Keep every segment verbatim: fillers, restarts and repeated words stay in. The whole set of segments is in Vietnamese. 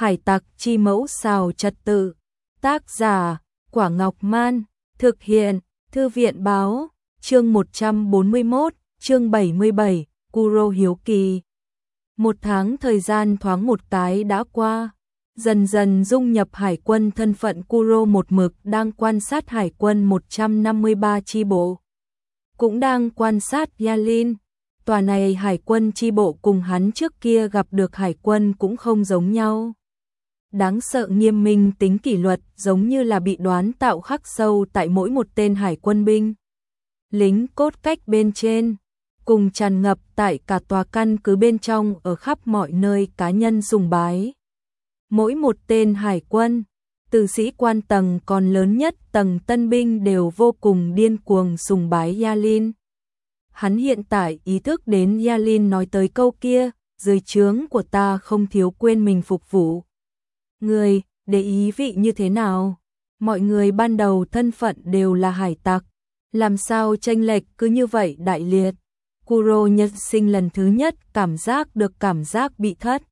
Hải tặc chi mẫu xào trật tự. Tác giả, Quả Ngọc Man. Thực hiện, Thư viện Báo. Chương một trăm bốn mươi mốt, chương bảy mươi bảy, Kuro hiếu kỳ. Một tháng thời gian thoáng một cái đã qua. Dần dần dung nhập hải quân, thân phận Kuro một mực đang quan sát hải quân một trăm năm mươi ba chi bộ. Cũng đang quan sát Yalin. Tòa này hải quân chi bộ cùng hắn trước kia gặp được hải quân cũng không giống nhau. Đáng sợ nghiêm minh tính kỷ luật, giống như là bị đoán tạo khắc sâu tại mỗi một tên hải quân binh. Lính cốt cách bên trên, cùng tràn ngập tại cả tòa căn cứ bên trong, ở khắp mọi nơi cá nhân sùng bái. Mỗi một tên hải quân, từ sĩ quan tầng còn lớn nhất tầng tân binh đều vô cùng điên cuồng sùng bái Yalin. Hắn hiện tại ý thức đến Yalin nói tới câu kia, dưới trướng của ta không thiếu quên mình phục vụ. Người, để ý vị như thế nào? Mọi người ban đầu thân phận đều là hải tặc. Làm sao chênh lệch cứ như vậy đại liệt? Kuro nhân sinh lần thứ nhất cảm giác được cảm giác bị thất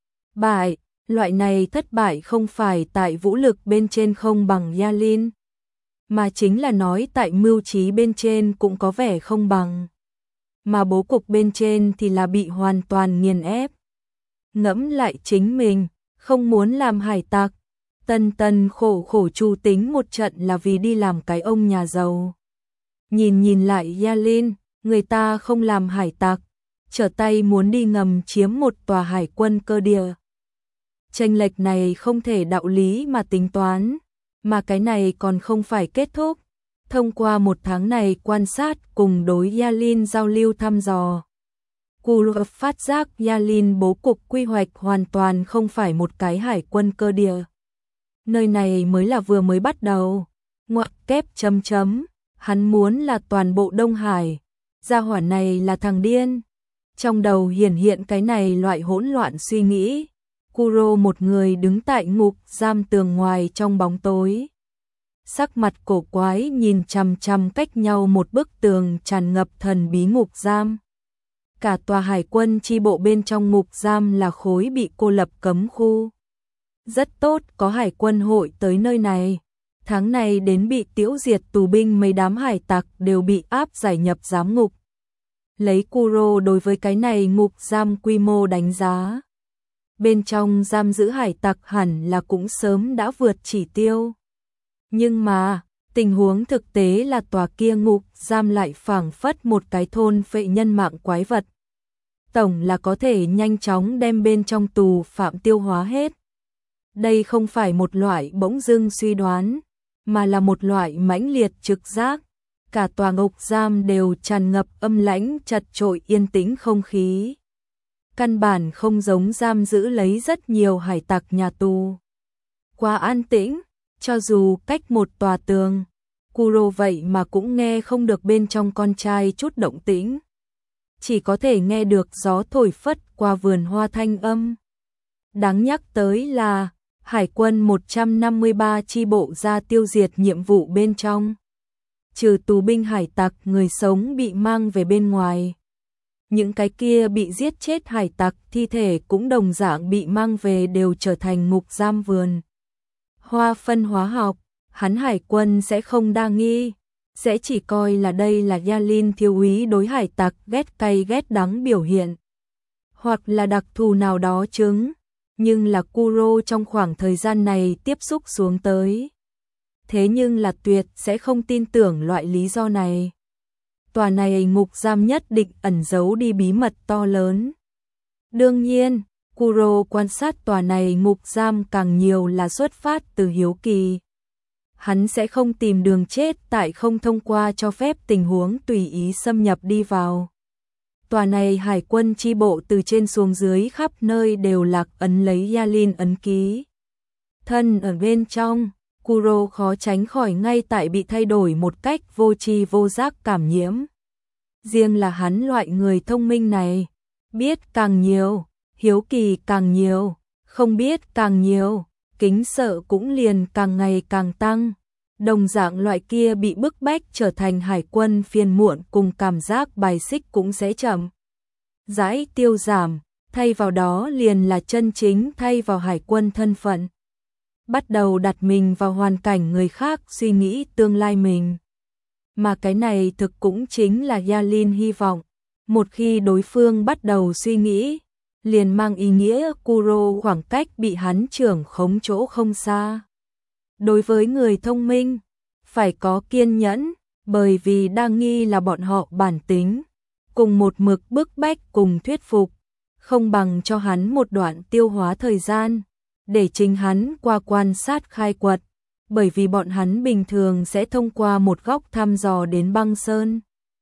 bại. Loại này thất bại không phải tại vũ lực bên trên không bằng Yalin, mà chính là nói tại mưu trí bên trên cũng có vẻ không bằng. Mà bố cục bên trên thì là bị hoàn toàn nghiền ép. Ngẫm lại chính mình, không muốn làm hải tặc. Tân tân khổ khổ chu tính một trận là vì đi làm cái ông nhà giàu. Nhìn nhìn lại Yalin, người ta không làm hải tặc, trở tay muốn đi ngầm chiếm một tòa hải quân cơ địa. Chênh lệch này không thể đạo lý mà tính toán, mà cái này còn không phải kết thúc. Thông qua một tháng này quan sát cùng đối Yalin giao lưu thăm dò, Kuro phát giác Yalin bố cục quy hoạch hoàn toàn không phải một cái hải quân cơ địa. Nơi này mới là vừa mới bắt đầu. Ngoặc kép chấm chấm, hắn muốn là toàn bộ Đông Hải. Gia hỏa này là thằng điên. Trong đầu hiển hiện cái này loại hỗn loạn suy nghĩ. Kuro một người đứng tại ngục giam tường ngoài trong bóng tối. Sắc mặt cổ quái nhìn chằm chằm cách nhau một bức tường tràn ngập thần bí ngục giam. Cả tòa hải quân chi bộ bên trong ngục giam là khối bị cô lập cấm khu. Rất tốt có hải quân hội tới nơi này. Tháng này đến bị tiễu diệt tù binh mấy đám hải tặc đều bị áp giải nhập giám ngục. Lấy Kuro đối với cái này ngục giam quy mô đánh giá, bên trong giam giữ hải tặc hẳn là cũng sớm đã vượt chỉ tiêu. Nhưng mà, tình huống thực tế là tòa kia ngục giam lại phảng phất một cái thôn phệ nhân mạng quái vật. Tổng là có thể nhanh chóng đem bên trong tù phạm tiêu hóa hết. Đây không phải một loại bỗng dưng suy đoán, mà là một loại mãnh liệt trực giác. Cả tòa ngục giam đều tràn ngập âm lãnh chật chội yên tĩnh không khí. Căn bản không giống giam giữ lấy rất nhiều hải tặc nhà tù. Quá an tĩnh, cho dù cách một tòa tường, Kuro vậy mà cũng nghe không được bên trong con trai chút động tĩnh. Chỉ có thể nghe được gió thổi phất qua vườn hoa thanh âm. Đáng nhắc tới là, hải quân một trăm năm mươi ba chi bộ ra tiêu diệt nhiệm vụ bên trong. Trừ tù binh hải tặc, người sống bị mang về bên ngoài. Những cái kia bị giết chết hải tặc thi thể cũng đồng dạng bị mang về, đều trở thành ngục giam vườn hoa phân hóa học. Hắn hải quân sẽ không đa nghi, sẽ chỉ coi là đây là Yalin thiếu úy đối hải tặc ghét cay ghét đắng biểu hiện, hoặc là đặc thù nào đó chứng. Nhưng là Kuro trong khoảng thời gian này tiếp xúc xuống tới, thế nhưng là tuyệt sẽ không tin tưởng loại lý do này. Tòa này ngục giam nhất định ẩn giấu đi bí mật to lớn. Đương nhiên, Kuro quan sát tòa này ngục giam càng nhiều là xuất phát từ hiếu kỳ. Hắn sẽ không tìm đường chết tại không thông qua cho phép tình huống tùy ý xâm nhập đi vào. Tòa này hải quân chi bộ từ trên xuống dưới khắp nơi đều lạc ấn lấy Yalin ấn ký. Thân ở bên trong, Kuro khó tránh khỏi ngay tại bị thay đổi một cách vô tri vô giác cảm nhiễm. Riêng là hắn loại người thông minh này, biết càng nhiều, hiếu kỳ càng nhiều, không biết càng nhiều, kính sợ cũng liền càng ngày càng tăng. Đồng dạng loại kia bị bức bách trở thành hải quân phiền muộn cùng cảm giác bài xích cũng sẽ chậm rãi tiêu giảm. thay vào đó liền là chân chính thay vào hải quân thân phận. Bắt đầu đặt mình vào hoàn cảnh người khác suy nghĩ tương lai mình. Mà cái này thực cũng chính là Yalin hy vọng. Một khi đối phương bắt đầu suy nghĩ, liền mang ý nghĩa Kuro khoảng cách bị hắn trưởng khống chỗ không xa. Đối với người thông minh, phải có kiên nhẫn, bởi vì đa nghi là bọn họ bản tính. Cùng một mực bức bách cùng thuyết phục, không bằng cho hắn một đoạn tiêu hóa thời gian, để chính hắn qua quan sát khai quật, bởi vì bọn hắn bình thường sẽ thông qua một góc thăm dò đến băng sơn.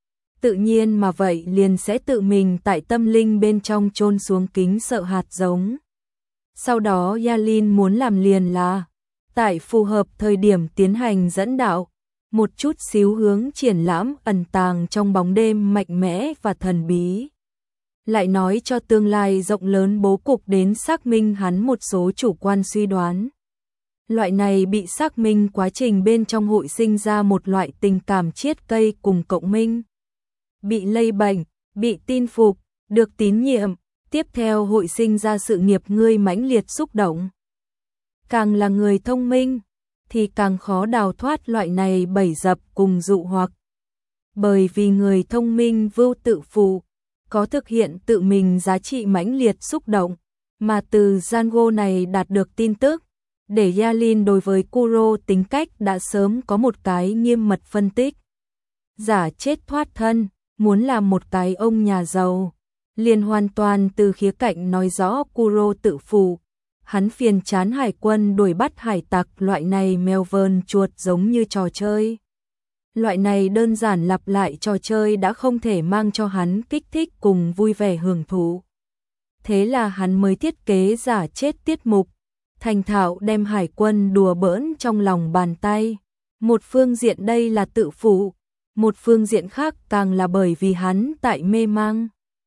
Tự nhiên mà vậy liền sẽ tự mình tại tâm linh bên trong chôn xuống kính sợ hạt giống. Sau đó Yalin muốn làm liền là, tại phù hợp thời điểm tiến hành dẫn đạo, một chút xíu hướng triển lãm ẩn tàng trong bóng đêm mạnh mẽ và thần bí. Lại nói cho tương lai rộng lớn bố cục đến xác minh hắn một số chủ quan suy đoán. Loại này bị xác minh quá trình bên trong hội sinh ra một loại tình cảm chiết cây cùng cộng minh. Bị lây bệnh, bị tin phục, được tín nhiệm, tiếp theo hội sinh ra sự nghiệp ngươi mãnh liệt xúc động. Càng là người thông minh, thì càng khó đào thoát loại này bẫy dập cùng dụ hoặc. Bởi vì người thông minh vưu tự phụ, có thực hiện tự mình giá trị mãnh liệt xúc động, mà từ Django này đạt được tin tức, để Yalin đối với Kuro tính cách đã sớm có một cái nghiêm mật phân tích. Giả chết thoát thân, muốn làm một cái ông nhà giàu, liền hoàn toàn từ khía cạnh nói rõ Kuro tự phụ. Hắn phiền chán hải quân đuổi bắt hải tặc loại này mèo vờn chuột giống như trò chơi. Loại này đơn giản lặp lại trò chơi đã không thể mang cho hắn kích thích cùng vui vẻ hưởng thụ. Thế là hắn mới thiết kế giả chết tiết mục, thành thạo đem hải quân đùa bỡn trong lòng bàn tay. Một phương diện đây là tự phụ, một phương diện khác càng là bởi vì hắn tại mê mang.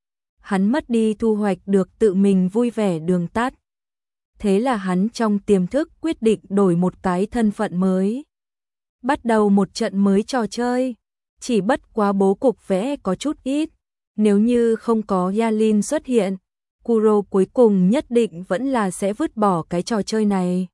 Hắn mất đi thu hoạch được tự mình vui vẻ đường tắt. Thế là hắn trong tiềm thức quyết định đổi một cái thân phận mới. Bắt đầu một trận mới trò chơi, chỉ bất quá bố cục vẽ có chút ít. Nếu như không có Yalin xuất hiện, Kuro cuối cùng nhất định vẫn là sẽ vứt bỏ cái trò chơi này.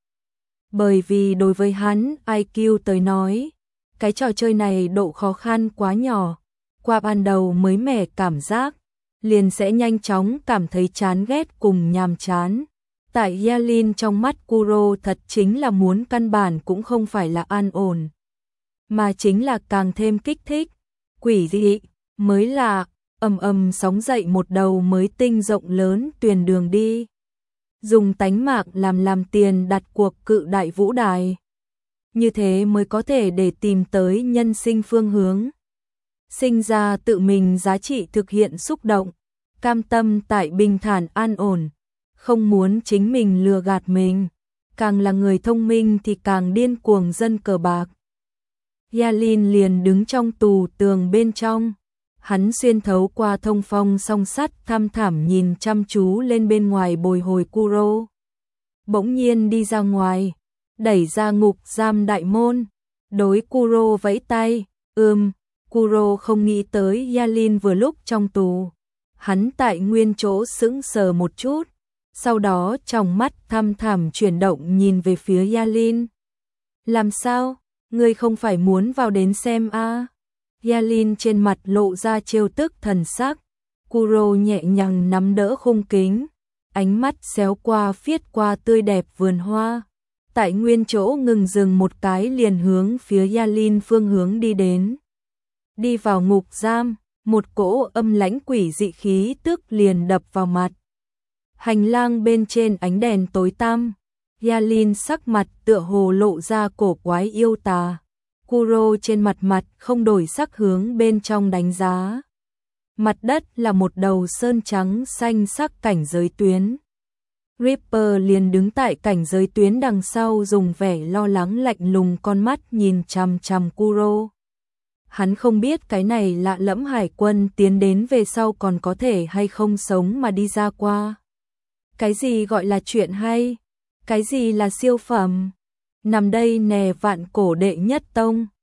Bởi vì đối với hắn, i kiu tới nói, cái trò chơi này độ khó khăn quá nhỏ. Qua ban đầu mới mẻ cảm giác, liền sẽ nhanh chóng cảm thấy chán ghét cùng nhàm chán. Tại Yalin trong mắt Kuro thật chính là muốn căn bản cũng không phải là an ổn, mà chính là càng thêm kích thích, quỷ dị, mới là ầm ầm sóng dậy một đầu mới tinh rộng lớn tuyền đường đi. Dùng tánh mạng làm làm tiền đặt cuộc cự đại vũ đài. Như thế mới có thể để tìm tới nhân sinh phương hướng. Sinh ra tự mình giá trị thực hiện xúc động, cam tâm tại bình thản an ổn. Không muốn chính mình lừa gạt mình, càng là người thông minh thì càng điên cuồng dân cờ bạc. Yalin liền đứng trong tù tường bên trong, hắn xuyên thấu qua thông phong song sắt thăm thẳm nhìn chăm chú lên bên ngoài bồi hồi Kuro. Bỗng nhiên đi ra ngoài, đẩy ra ngục giam đại môn, đối Kuro vẫy tay, ưm, Kuro không nghĩ tới Yalin vừa lúc trong tù. Hắn tại nguyên chỗ sững sờ một chút. Sau đó trong mắt thăm thẳm chuyển động nhìn về phía Yalin. Làm sao? Ngươi không phải muốn vào đến xem a? À? Yalin trên mặt lộ ra trêu tức thần sắc. Kuro nhẹ nhàng nắm đỡ khung kính, ánh mắt xéo qua phiết qua tươi đẹp vườn hoa. Tại nguyên chỗ ngừng dừng một cái liền hướng phía Yalin phương hướng đi đến. Đi vào ngục giam, một cỗ âm lãnh quỷ dị khí tức liền đập vào mặt. Hành lang bên trên ánh đèn tối tăm, Yalin sắc mặt tựa hồ lộ ra cổ quái yêu tà. Kuro trên mặt mặt không đổi sắc hướng bên trong đánh giá. Mặt đất là một đầu sơn trắng xanh sắc cảnh giới tuyến. Ripper liền đứng tại cảnh giới tuyến đằng sau dùng vẻ lo lắng lạnh lùng con mắt nhìn chằm chằm Kuro. Hắn không biết cái này lạ lẫm hải quân tiến đến về sau còn có thể hay không sống mà đi ra qua. Cái gì gọi là chuyện hay? Cái gì là siêu phẩm? Nằm đây nè vạn cổ đệ nhất tông.